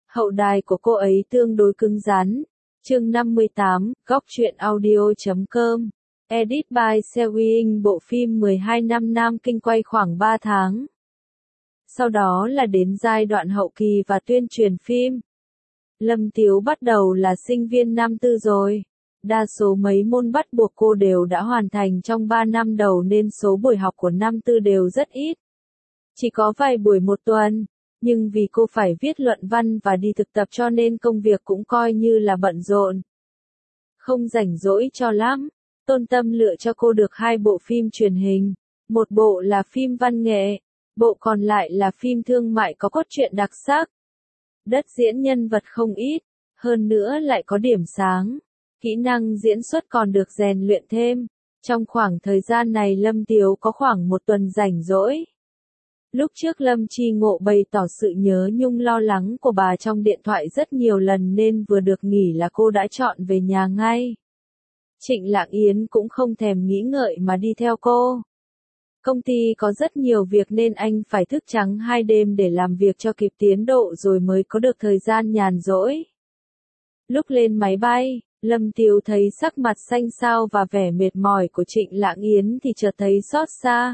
Hậu đài của cô ấy tương đối cứng rắn. Chương 58, góc truyện audio.com. Edit by Sewing. Bộ phim 12 năm Nam Kinh quay khoảng 3 tháng. Sau đó là đến giai đoạn hậu kỳ và tuyên truyền phim. Lâm Tiếu bắt đầu là sinh viên năm tư rồi. Đa số mấy môn bắt buộc cô đều đã hoàn thành trong 3 năm đầu nên số buổi học của năm tư đều rất ít. Chỉ có vài buổi một tuần, nhưng vì cô phải viết luận văn và đi thực tập cho nên công việc cũng coi như là bận rộn. Không rảnh rỗi cho lắm, Tôn Tâm lựa cho cô được 2 bộ phim truyền hình, một bộ là phim văn nghệ, bộ còn lại là phim thương mại có cốt truyện đặc sắc. Đất diễn nhân vật không ít, hơn nữa lại có điểm sáng, kỹ năng diễn xuất còn được rèn luyện thêm. Trong khoảng thời gian này Lâm Tiếu có khoảng một tuần rảnh rỗi. Lúc trước Lâm Chi Ngộ bày tỏ sự nhớ nhung lo lắng của bà trong điện thoại rất nhiều lần nên vừa được nghỉ là cô đã chọn về nhà ngay. Trịnh Lạng Yến cũng không thèm nghĩ ngợi mà đi theo cô. Công ty có rất nhiều việc nên anh phải thức trắng 2 đêm để làm việc cho kịp tiến độ rồi mới có được thời gian nhàn rỗi. Lúc lên máy bay, Lâm Tiếu thấy sắc mặt xanh xao và vẻ mệt mỏi của Trịnh Lạng Yến thì chợt thấy xót xa.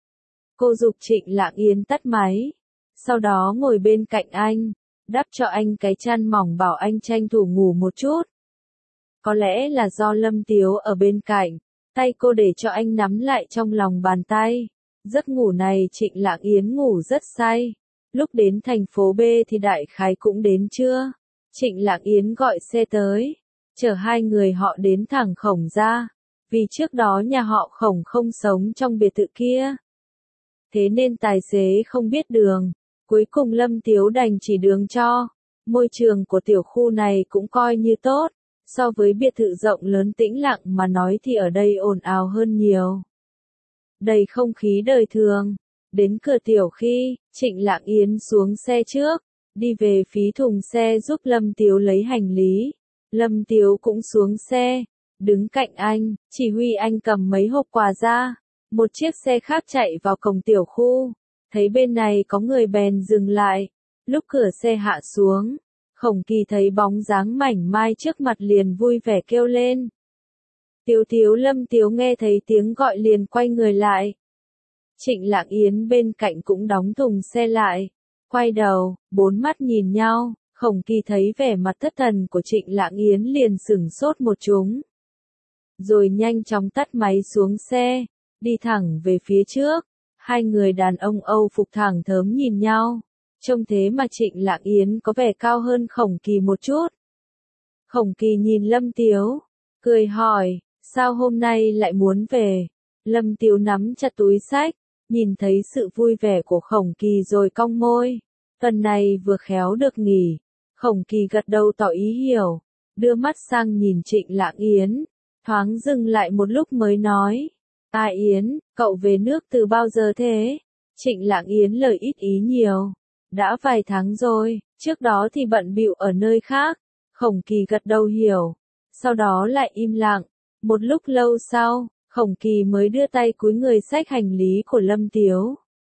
Cô giục Trịnh Lạng Yến tắt máy, sau đó ngồi bên cạnh anh, đắp cho anh cái chăn mỏng bảo anh tranh thủ ngủ một chút. Có lẽ là do Lâm Tiếu ở bên cạnh, tay cô để cho anh nắm lại trong lòng bàn tay. Giấc ngủ này Trịnh Lạng Yến ngủ rất say. Lúc đến thành phố B thì đại khái cũng đến trưa. Trịnh Lạng Yến gọi xe tới, chở 2 người họ đến thẳng Khổng ra, vì trước đó nhà họ Khổng không sống trong biệt thự kia. Thế nên tài xế không biết đường, cuối cùng Lâm Tiếu đành chỉ đường cho. Môi trường của tiểu khu này cũng coi như tốt, so với biệt thự rộng lớn tĩnh lặng mà nói thì ở đây ồn ào hơn nhiều. Đầy không khí đời thường. Đến cửa tiểu khi, Trịnh Lạng Yến xuống xe trước, đi về phía thùng xe giúp Lâm Tiếu lấy hành lý. Lâm Tiếu cũng xuống xe, đứng cạnh anh, chỉ huy anh cầm mấy hộp quà ra. Một chiếc xe khác chạy vào cổng tiểu khu, thấy bên này có người bèn dừng lại. Lúc cửa xe hạ xuống, Khổng Kỳ thấy bóng dáng mảnh mai trước mặt liền vui vẻ kêu lên. Tiếu Tiếu. Lâm Tiếu nghe thấy tiếng gọi liền quay người lại. Trịnh Lạng Yến bên cạnh cũng đóng thùng xe lại, quay đầu, 4 mắt nhìn nhau. Khổng Kỳ thấy vẻ mặt thất thần của Trịnh Lạng Yến liền sửng sốt một chúng, rồi nhanh chóng tắt máy xuống xe, đi thẳng về phía trước. 2 người đàn ông Âu phục thẳng thớm nhìn nhau, trông thế mà Trịnh Lạng Yến có vẻ cao hơn Khổng Kỳ một chút. Khổng Kỳ nhìn Lâm Tiếu, cười hỏi, sao hôm nay lại muốn về? Lâm Tiếu nắm chặt túi xách, nhìn thấy sự vui vẻ của Khổng Kỳ rồi cong môi. Tuần này vừa khéo được nghỉ. Khổng Kỳ gật đầu tỏ ý hiểu, đưa mắt sang nhìn Trịnh Lạng Yến, thoáng dừng lại một lúc mới nói. Ai Yến, cậu về nước từ bao giờ thế? Trịnh Lạng Yến lời ít ý nhiều. Đã vài tháng rồi, trước đó thì bận bịu ở nơi khác. Khổng Kỳ gật đầu hiểu, sau đó lại im lặng. Một lúc lâu sau, Khổng Kỳ mới đưa tay cúi người xách hành lý của Lâm Tiếu,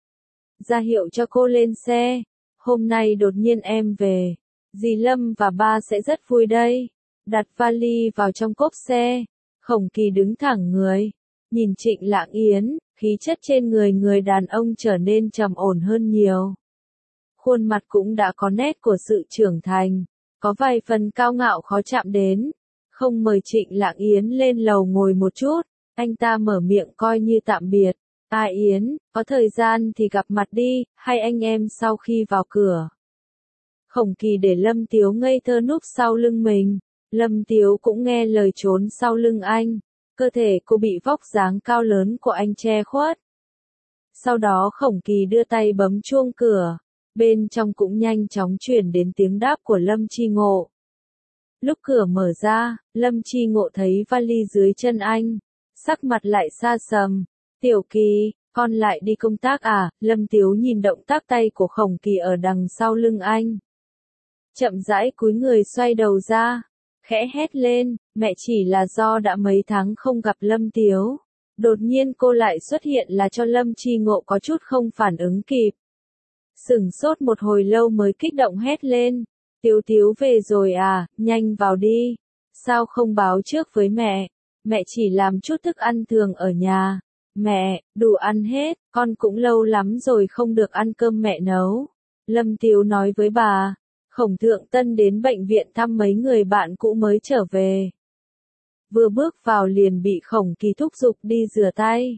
ra hiệu cho cô lên xe. Hôm nay đột nhiên em về, dì Lâm và ba sẽ rất vui đây. Đặt vali vào trong cốp xe, Khổng Kỳ đứng thẳng người, nhìn Trịnh Lạng Yến, khí chất trên người đàn ông trở nên trầm ổn hơn nhiều. Khuôn mặt cũng đã có nét của sự trưởng thành, có vài phần cao ngạo khó chạm đến. Không mời Trịnh Lạng Yến lên lầu ngồi một chút, anh ta mở miệng coi như tạm biệt. Yến, có thời gian thì gặp mặt đi, hay anh em sau khi vào cửa. Khổng Kỳ để Lâm Tiếu ngây thơ núp sau lưng mình. Lâm Tiếu cũng nghe lời trốn sau lưng anh. Cơ thể cô bị vóc dáng cao lớn của anh che khuất. Sau đó Khổng Kỳ đưa tay bấm chuông cửa. Bên trong cũng nhanh chóng chuyển đến tiếng đáp của Lâm Chi Ngộ. Lúc cửa mở ra, Lâm Chi Ngộ thấy vali dưới chân anh. Sắc mặt lại xa sầm. Tiểu Kỳ, con lại đi công tác à? Lâm Tiếu nhìn động tác tay của Khổng Kỳ ở đằng sau lưng anh. Chậm rãi cúi người xoay đầu ra, khẽ hét lên, mẹ chỉ là do đã mấy tháng không gặp Lâm Tiếu. Đột nhiên cô lại xuất hiện là cho Lâm Chi Ngộ có chút không phản ứng kịp. Sửng sốt một hồi lâu mới kích động hét lên. Tiếu Tiếu về rồi à, nhanh vào đi. Sao không báo trước với mẹ? Mẹ chỉ làm chút thức ăn thường ở nhà. Mẹ, đủ ăn hết, con cũng lâu lắm rồi không được ăn cơm mẹ nấu. Lâm Tiếu nói với bà. Khổng Thượng Tân đến bệnh viện thăm mấy người bạn cũ mới trở về. Vừa bước vào liền bị Khổng Kỳ thúc giục đi rửa tay.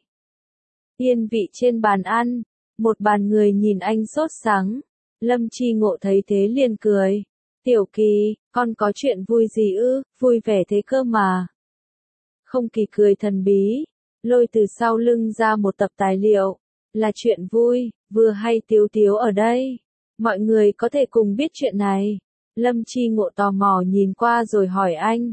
Yên vị trên bàn ăn, một bàn người nhìn anh sốt sắng. Lâm Chi Ngộ thấy thế liền cười. Tiểu Kỳ, con có chuyện vui gì ư, vui vẻ thế cơ mà. Không Kỳ cười thần bí, lôi từ sau lưng ra một tập tài liệu. Là chuyện vui, vừa hay Tiếu Tiếu ở đây. Mọi người có thể cùng biết chuyện này. Lâm Chi Ngộ tò mò nhìn qua rồi hỏi anh.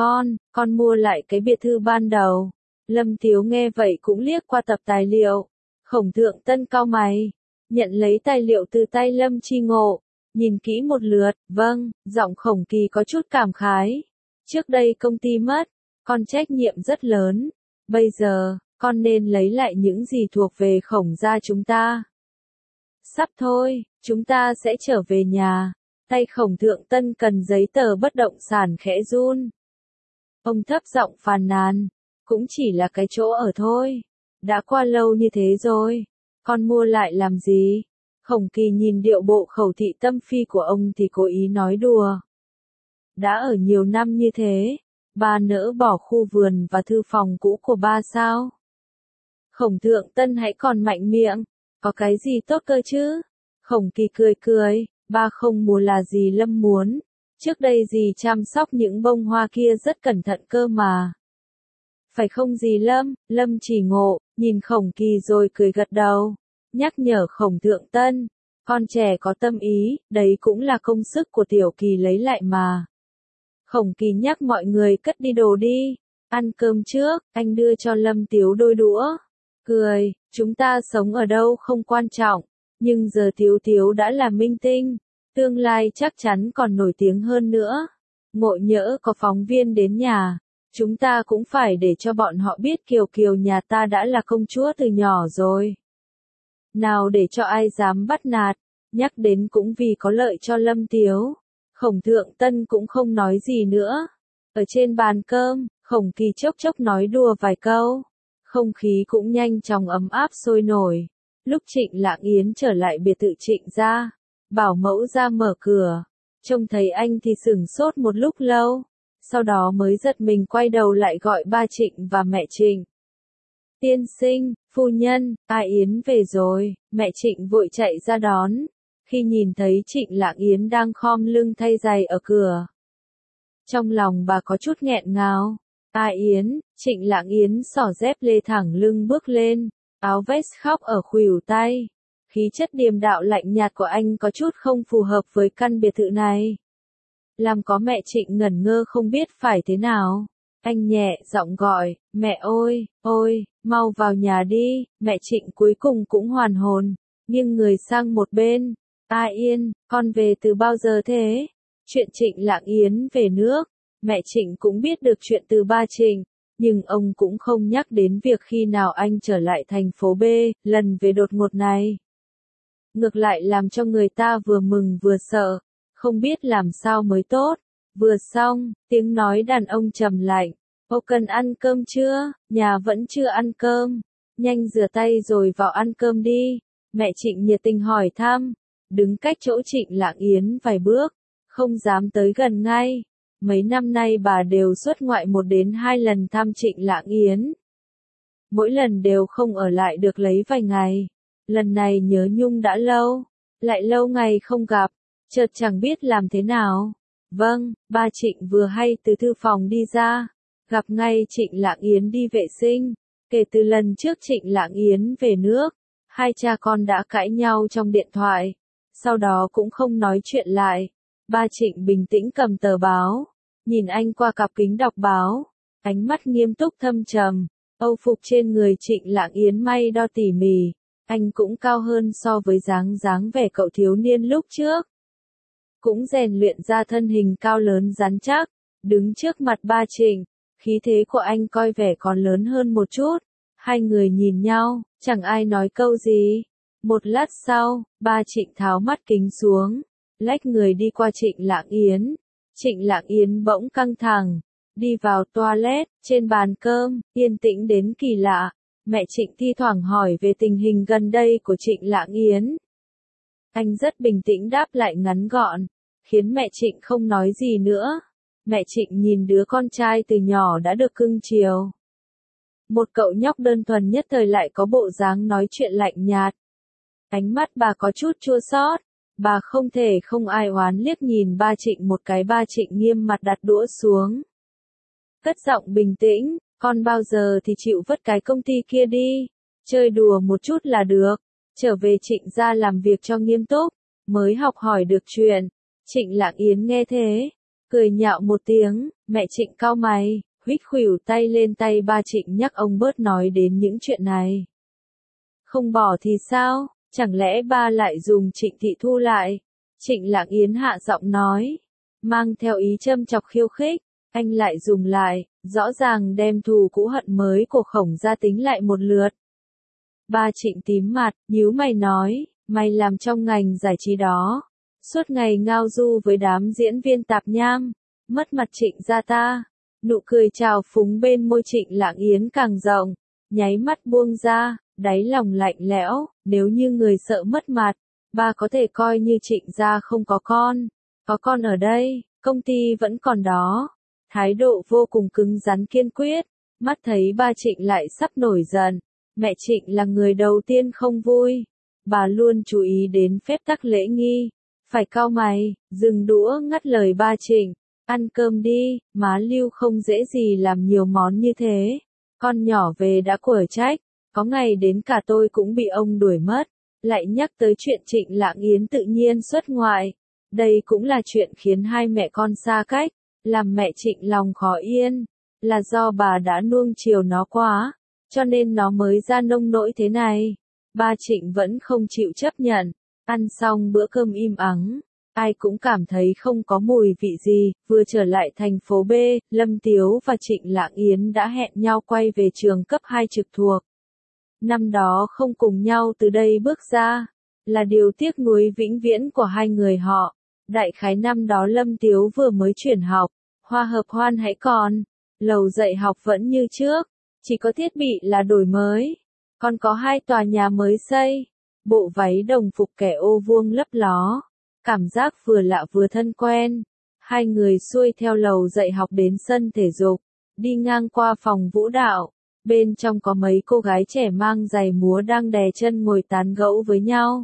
Con mua lại cái biệt thư ban đầu. Lâm Tiếu nghe vậy cũng liếc qua tập tài liệu. Khổng Thượng Tân cau mày, nhận lấy tài liệu từ tay Lâm Chi Ngộ, nhìn kỹ một lượt, vâng, giọng Khổng Kỳ có chút cảm khái. Trước đây công ty mất, con trách nhiệm rất lớn, bây giờ, con nên lấy lại những gì thuộc về Khổng gia chúng ta. Sắp thôi, chúng ta sẽ trở về nhà. Tay Khổng Thượng Tân cần giấy tờ bất động sản khẽ run. Ông thấp giọng phàn nàn, cũng chỉ là cái chỗ ở thôi. Đã qua lâu như thế rồi, con mua lại làm gì? Khổng Kỳ nhìn điệu bộ khẩu thị tâm phi của ông thì cố ý nói đùa. Đã ở nhiều năm như thế, ba nỡ bỏ khu vườn và thư phòng cũ của ba sao? Khổng Thượng Tân hãy còn mạnh miệng, có cái gì tốt cơ chứ? Khổng Kỳ cười cười, ba không muốn là gì Lâm muốn. Trước đây dì chăm sóc những bông hoa kia rất cẩn thận cơ mà. Phải không dì Lâm? Lâm Chỉ Ngộ, nhìn Khổng Kỳ rồi cười gật đầu, nhắc nhở Khổng Thượng Tân. Con trẻ có tâm ý, đấy cũng là công sức của Tiểu Kỳ lấy lại mà. Khổng Kỳ nhắc mọi người cất đi đồ đi. Ăn cơm trước, anh đưa cho Lâm Tiếu đôi đũa. Cười, chúng ta sống ở đâu không quan trọng, nhưng giờ Tiếu Tiếu đã là minh tinh. Tương lai chắc chắn còn nổi tiếng hơn nữa. Ngộ nhỡ có phóng viên đến nhà, chúng ta cũng phải để cho bọn họ biết Kiều Kiều nhà ta đã là công chúa từ nhỏ rồi. Nào để cho ai dám bắt nạt, nhắc đến cũng vì có lợi cho Lâm Tiếu. Khổng Thượng Tân cũng không nói gì nữa. Ở trên bàn cơm, Khổng Kỳ chốc chốc nói đùa vài câu. Không khí cũng nhanh chóng ấm áp sôi nổi. Lúc Trịnh Lạng Yến trở lại biệt thự Trịnh gia, bảo mẫu ra mở cửa, trông thấy anh thì sửng sốt một lúc lâu, sau đó mới giật mình quay đầu lại gọi ba Trịnh và mẹ Trịnh. Tiên sinh, phu nhân, A Yến về rồi. Mẹ Trịnh vội chạy ra đón, khi nhìn thấy Trịnh Lạng Yến đang khom lưng thay giày ở cửa. Trong lòng bà có chút nghẹn ngào. A Yến, Trịnh Lạng Yến xỏ dép lê thẳng lưng bước lên, áo vest khóc ở khuỷu tay. Khí chất điềm đạm lạnh nhạt của anh có chút không phù hợp với căn biệt thự này. Làm có mẹ Trịnh ngẩn ngơ không biết phải thế nào. Anh nhẹ giọng gọi, mẹ ơi, ôi, mau vào nhà đi. Mẹ Trịnh cuối cùng cũng hoàn hồn, nghiêng người sang một bên. A Yên, con về từ bao giờ thế? Chuyện Trịnh Lạng Yến về nước, mẹ Trịnh cũng biết được chuyện từ ba Trịnh, nhưng ông cũng không nhắc đến việc khi nào anh trở lại thành phố B, lần về đột ngột này. Ngược lại làm cho người ta vừa mừng vừa sợ, không biết làm sao mới tốt. Vừa xong, tiếng nói đàn ông trầm lạnh. Ô cần ăn cơm chưa? Nhà vẫn chưa ăn cơm. Nhanh rửa tay rồi vào ăn cơm đi. Mẹ Trịnh nhiệt tình hỏi thăm. Đứng cách chỗ Trịnh Lạng Yến vài bước, không dám tới gần ngay. Mấy năm nay bà đều xuất ngoại 1 đến 2 lần thăm Trịnh Lạng Yến. Mỗi lần đều không ở lại được lấy vài ngày. Lần này nhớ nhung đã lâu, lại lâu ngày không gặp, chợt chẳng biết làm thế nào. Vâng, ba Trịnh vừa hay từ thư phòng đi ra, gặp ngay Trịnh Lạng Yến đi vệ sinh. Kể từ lần trước Trịnh Lạng Yến về nước, hai cha con đã cãi nhau trong điện thoại, sau đó cũng không nói chuyện lại. Ba Trịnh bình tĩnh cầm tờ báo, nhìn anh qua cặp kính đọc báo, ánh mắt nghiêm túc thâm trầm. Âu phục trên người Trịnh Lạng Yến may đo tỉ mỉ, anh cũng cao hơn so với dáng vẻ cậu thiếu niên lúc trước. Cũng rèn luyện ra thân hình cao lớn rắn chắc, đứng trước mặt ba Trịnh, khí thế của anh coi vẻ còn lớn hơn một chút. Hai người nhìn nhau, chẳng ai nói câu gì. Một lát sau, ba Trịnh tháo mắt kính xuống, lách người đi qua Trịnh Lạng Yến. Trịnh Lạng Yến bỗng căng thẳng, đi vào toilet, trên bàn cơm, yên tĩnh đến kỳ lạ. Mẹ Trịnh thi thoảng hỏi về tình hình gần đây của Trịnh Lạng Yến. Anh rất bình tĩnh đáp lại ngắn gọn, khiến mẹ Trịnh không nói gì nữa. Mẹ Trịnh nhìn đứa con trai từ nhỏ đã được cưng chiều. Một cậu nhóc đơn thuần nhất thời lại có bộ dáng nói chuyện lạnh nhạt. Ánh mắt bà có chút chua xót. Bà không thể không ai oán liếc nhìn ba Trịnh một cái. Ba Trịnh nghiêm mặt đặt đũa xuống. Cất giọng bình tĩnh, con bao giờ thì chịu vứt cái công ty kia đi. Chơi đùa một chút là được. Trở về Trịnh gia làm việc cho nghiêm túc, mới học hỏi được chuyện. Trịnh Lạng Yến nghe thế, cười nhạo một tiếng. Mẹ Trịnh cau mày, huých khuỷu tay lên tay ba Trịnh nhắc ông bớt nói đến những chuyện này. Không bỏ thì sao, chẳng lẽ ba lại dùng Trịnh Thị Thu lại? Trịnh Lạng Yến hạ giọng nói, mang theo ý châm chọc khiêu khích. Anh lại dùng lại, rõ ràng đem thù cũ hận mới của Khổng gia tính lại một lượt. Ba Trịnh tím mặt, nhíu mày nói, mày làm trong ngành giải trí đó, suốt ngày ngao du với đám diễn viên tạp nham, mất mặt Trịnh gia ta. Nụ cười trào phúng bên môi Trịnh Lạng Yến càng rộng, nháy mắt buông ra, đáy lòng lạnh lẽo. Nếu như người sợ mất mặt, ba có thể coi như Trịnh gia không có con ở đây, công ty vẫn còn đó. Thái độ vô cùng cứng rắn kiên quyết, mắt thấy ba Trịnh lại sắp nổi giận. Mẹ Trịnh là người đầu tiên không vui. Bà luôn chú ý đến phép tắc lễ nghi. Phải cau mày, dừng đũa ngắt lời ba Trịnh. Ăn cơm đi, má Lưu không dễ gì làm nhiều món như thế. Con nhỏ về đã quở trách, có ngày đến cả tôi cũng bị ông đuổi mất. Lại nhắc tới chuyện Trịnh Lạng Yến tự nhiên xuất ngoại. Đây cũng là chuyện khiến hai mẹ con xa cách, làm mẹ Trịnh lòng khó yên. Là do bà đã nuông chiều nó quá, cho nên nó mới ra nông nỗi thế này. Ba Trịnh vẫn không chịu chấp nhận. Ăn xong bữa cơm im ắng, ai cũng cảm thấy không có mùi vị gì. Vừa trở lại thành phố B, Lâm Tiếu và Trịnh Lạng Yến đã hẹn nhau quay về trường cấp 2 trực thuộc. Năm đó không cùng nhau từ đây bước ra, là điều tiếc nuối vĩnh viễn của hai người họ. Đại khái năm đó Lâm Tiếu vừa mới chuyển học, hoa hợp hoan hãy còn, lầu dạy học vẫn như trước, chỉ có thiết bị là đổi mới, còn có 2 tòa nhà mới xây, bộ váy đồng phục kẻ ô vuông lấp ló, cảm giác vừa lạ vừa thân quen. Hai người xuôi theo lầu dạy học đến sân thể dục, đi ngang qua phòng vũ đạo, bên trong có mấy cô gái trẻ mang giày múa đang đè chân ngồi tán gẫu với nhau.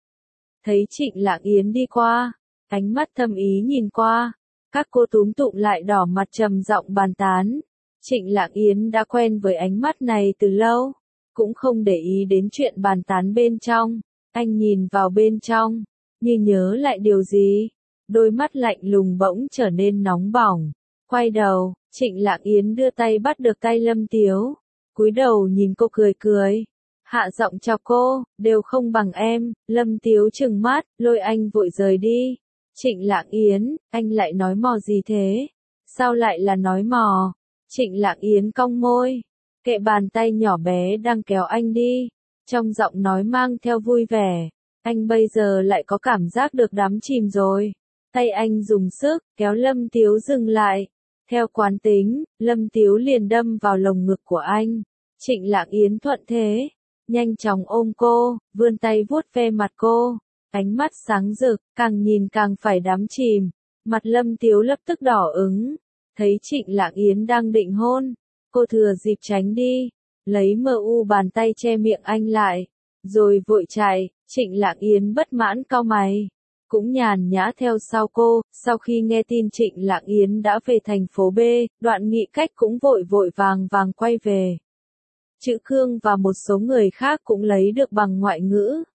Thấy Trịnh Lạng Yến đi qua, ánh mắt thâm ý nhìn qua, các cô túm tụm lại đỏ mặt trầm giọng bàn tán. Trịnh Lạng Yến đã quen với ánh mắt này từ lâu, cũng không để ý đến chuyện bàn tán bên trong. Anh nhìn vào bên trong, như nhớ lại điều gì, đôi mắt lạnh lùng bỗng trở nên nóng bỏng. Quay đầu, Trịnh Lạng Yến đưa tay bắt được tay Lâm Tiếu, cúi đầu nhìn cô cười cười, hạ giọng chào cô, đều không bằng em. Lâm Tiếu trừng mắt, lôi anh vội rời đi. Trịnh Lạng Yến, anh lại nói mò gì thế? Sao lại là nói mò? Trịnh Lạng Yến cong môi, kệ bàn tay nhỏ bé đang kéo anh đi, trong giọng nói mang theo vui vẻ. Anh bây giờ lại có cảm giác được đắm chìm rồi. Tay anh dùng sức, kéo Lâm Tiếu dừng lại. Theo quán tính, Lâm Tiếu liền đâm vào lồng ngực của anh. Trịnh Lạng Yến thuận thế, nhanh chóng ôm cô, vươn tay vuốt ve mặt cô. Ánh mắt sáng rực, càng nhìn càng phải đắm chìm. Mặt Lâm Tiếu lập tức đỏ ửng. Thấy Trịnh Lạng Yến đang định hôn, cô thừa dịp tránh đi, lấy bàn tay che miệng anh lại, rồi vội chạy. Trịnh Lạng Yến bất mãn cau mày, cũng nhàn nhã theo sau cô. Sau khi nghe tin Trịnh Lạng Yến đã về thành phố B, Đoạn Nghị Cách cũng vội vàng quay về. Chữ Cương và một số người khác cũng lấy được bằng ngoại ngữ.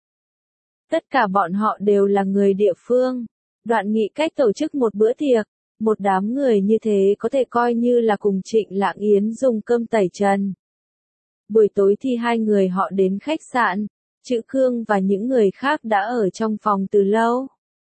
Tất cả bọn họ đều là người địa phương. Đoạn Nghị Cách tổ chức một bữa tiệc, một đám người như thế có thể coi như là cùng Trịnh Lạng Yến dùng cơm tẩy trần. Buổi tối thì hai người họ đến khách sạn, Chữ Cương và những người khác đã ở trong phòng từ lâu.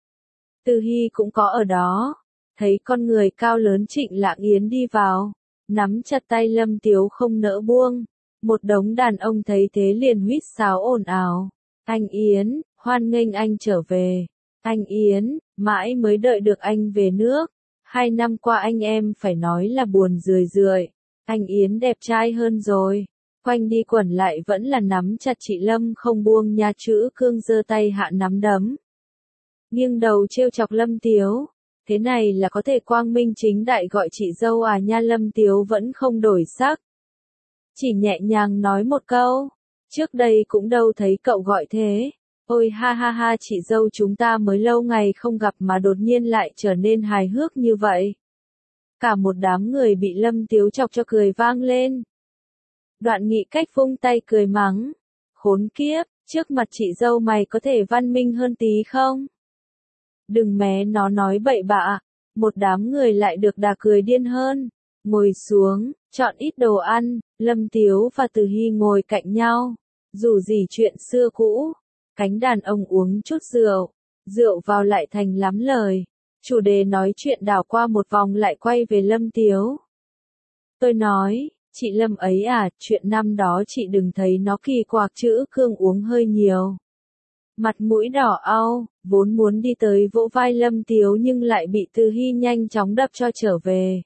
Từ Hy cũng có ở đó, thấy con người cao lớn Trịnh Lạng Yến đi vào, nắm chặt tay Lâm Tiếu không nỡ buông. Một đống đàn ông thấy thế liền huýt sáo ồn ào. Anh Yến, hoan nghênh anh trở về. Anh Yến, mãi mới đợi được anh về nước. 2 năm qua anh em phải nói là buồn rười rượi. Anh Yến đẹp trai hơn rồi. Quanh đi quẩn lại vẫn là nắm chặt chị Lâm không buông nha. Chữ Cương giơ tay hạ nắm đấm, nghiêng đầu trêu chọc Lâm Tiếu. Thế này là có thể quang minh chính đại gọi chị dâu à nha. Lâm Tiếu vẫn không đổi sắc, chỉ nhẹ nhàng nói một câu, trước đây cũng đâu thấy cậu gọi thế. Ôi ha ha ha, chị dâu chúng ta mới lâu ngày không gặp mà đột nhiên lại trở nên hài hước như vậy. Cả một đám người bị Lâm Tiếu chọc cho cười vang lên. Đoạn Nghị Cách vung tay cười mắng, khốn kiếp, trước mặt chị dâu mày có thể văn minh hơn tí không? Đừng mé nó nói bậy bạ. Một đám người lại được đà cười điên hơn. Ngồi xuống, chọn ít đồ ăn. Lâm Tiếu và Từ Hy ngồi cạnh nhau, rủ rỉ chuyện xưa cũ. Cánh đàn ông uống chút rượu, rượu vào lại thành lắm lời. Chủ đề nói chuyện đảo qua một vòng lại quay về Lâm Tiếu. Tôi nói, chị Lâm ấy à, chuyện năm đó chị đừng thấy nó kỳ quặc. Chữ Cương uống hơi nhiều, mặt mũi đỏ au, vốn muốn đi tới vỗ vai Lâm Tiếu nhưng lại bị Từ Hy nhanh chóng đập cho trở về.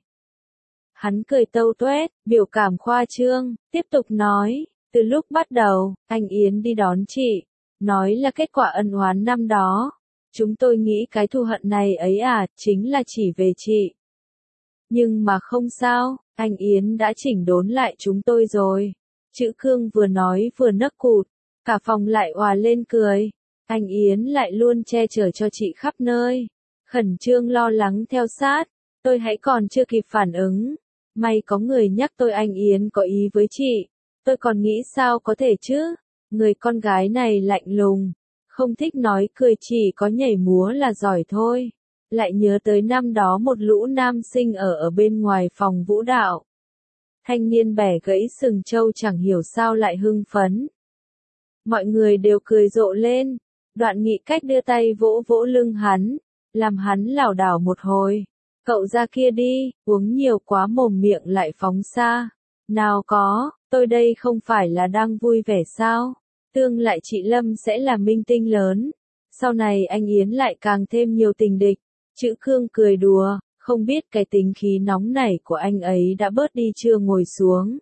Hắn cười tâu tuét, biểu cảm khoa trương, tiếp tục nói, từ lúc bắt đầu, anh Yến đi đón chị, nói là kết quả ân oán năm đó. Chúng tôi nghĩ cái thù hận này ấy à, chính là chỉ về chị. Nhưng mà không sao, anh Yến đã chỉnh đốn lại chúng tôi rồi. Chữ Cương vừa nói vừa nấc cụt, cả phòng lại òa lên cười. Anh Yến lại luôn che chở cho chị khắp nơi, khẩn trương lo lắng theo sát. Tôi hãy còn chưa kịp phản ứng, may có người nhắc tôi anh Yến có ý với chị. Tôi còn nghĩ sao có thể chứ, người con gái này lạnh lùng, không thích nói cười, chỉ có nhảy múa là giỏi thôi. Lại nhớ tới năm đó một lũ nam sinh ở bên ngoài phòng vũ đạo. Thanh niên bẻ gãy sừng trâu chẳng hiểu sao lại hưng phấn. Mọi người đều cười rộ lên. Đoạn Nghị Cách đưa tay vỗ vỗ lưng hắn, làm hắn lảo đảo một hồi. Cậu ra kia đi, uống nhiều quá mồm miệng lại phóng xa. Nào có, tôi đây không phải là đang vui vẻ sao? Tương lại chị Lâm sẽ là minh tinh lớn. Sau này anh Yến lại càng thêm nhiều tình địch. Chữ Cương cười đùa, không biết cái tính khí nóng nảy của anh ấy đã bớt đi chưa. Ngồi xuống.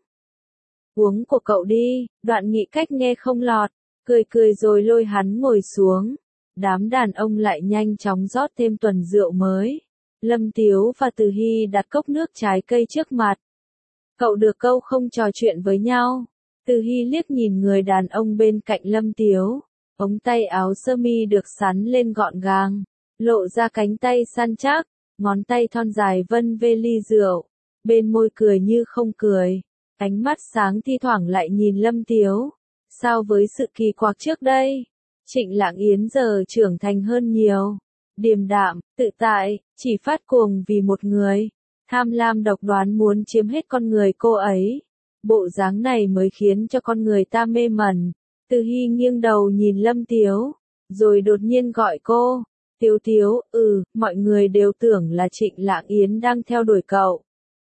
Uống của cậu đi. Đoạn Nghị Cách nghe không lọt, cười cười rồi lôi hắn ngồi xuống. Đám đàn ông lại nhanh chóng rót thêm tuần rượu mới. Lâm Tiếu và Từ Hy đặt cốc nước trái cây trước mặt. Cậu được câu không trò chuyện với nhau. Từ Hy liếc nhìn người đàn ông bên cạnh Lâm Tiếu. Ống tay áo sơ mi được sắn lên gọn gàng, lộ ra cánh tay săn chắc, ngón tay thon dài vân vê ly rượu. Bên môi cười như không cười, ánh mắt sáng thi thoảng lại nhìn Lâm Tiếu. Sao với sự kỳ quặc trước đây, Trịnh Lạng Yến giờ trưởng thành hơn nhiều. Điềm đạm, tự tại, chỉ phát cuồng vì một người. Tham lam độc đoán muốn chiếm hết con người cô ấy. Bộ dáng này mới khiến cho con người ta mê mẩn. Từ Hy nghiêng đầu nhìn Lâm Tiếu, rồi đột nhiên gọi cô. Tiếu Tiếu, mọi người đều tưởng là Trịnh Lạng Yến đang theo đuổi cậu.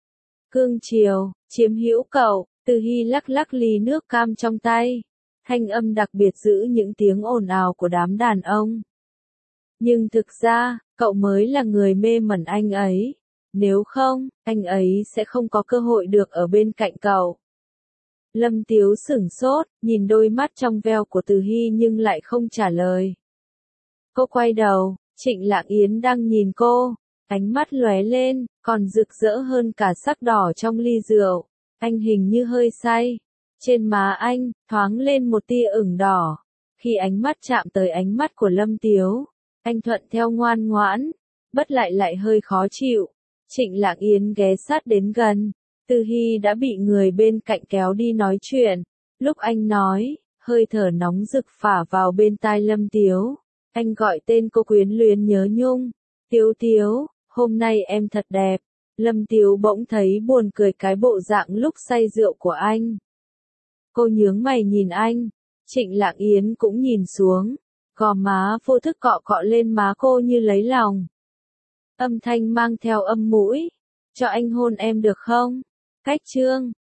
Cương chiều, chiếm hữu cậu. Từ Hy lắc lắc ly nước cam trong tay. Thanh âm đặc biệt giữ những tiếng ồn ào của đám đàn ông. Nhưng thực ra, cậu mới là người mê mẩn anh ấy. Nếu không, anh ấy sẽ không có cơ hội được ở bên cạnh cậu. Lâm Tiếu sửng sốt, nhìn đôi mắt trong veo của Từ Hy nhưng lại không trả lời. Cô quay đầu, Trịnh Lạng Yến đang nhìn cô, ánh mắt lóe lên, còn rực rỡ hơn cả sắc đỏ trong ly rượu. Anh hình như hơi say. Trên má anh, thoáng lên một tia ửng đỏ. Khi ánh mắt chạm tới ánh mắt của Lâm Tiếu, anh thuận theo ngoan ngoãn, bất lại hơi khó chịu. Trịnh Lạng Yến ghé sát đến gần. Từ Hy đã bị người bên cạnh kéo đi nói chuyện. Lúc anh nói, hơi thở nóng rực phả vào bên tai Lâm Tiếu. Anh gọi tên cô quyến luyến nhớ nhung. Tiếu Tiếu, hôm nay em thật đẹp. Lâm Tiếu bỗng thấy buồn cười cái bộ dạng lúc say rượu của anh. Cô nhướng mày nhìn anh. Trịnh Lạng Yến cũng nhìn xuống. Gò má vô thức cọ cọ lên má cô như lấy lòng. Âm thanh mang theo âm mũi. Cho anh hôn em được không? Cách chương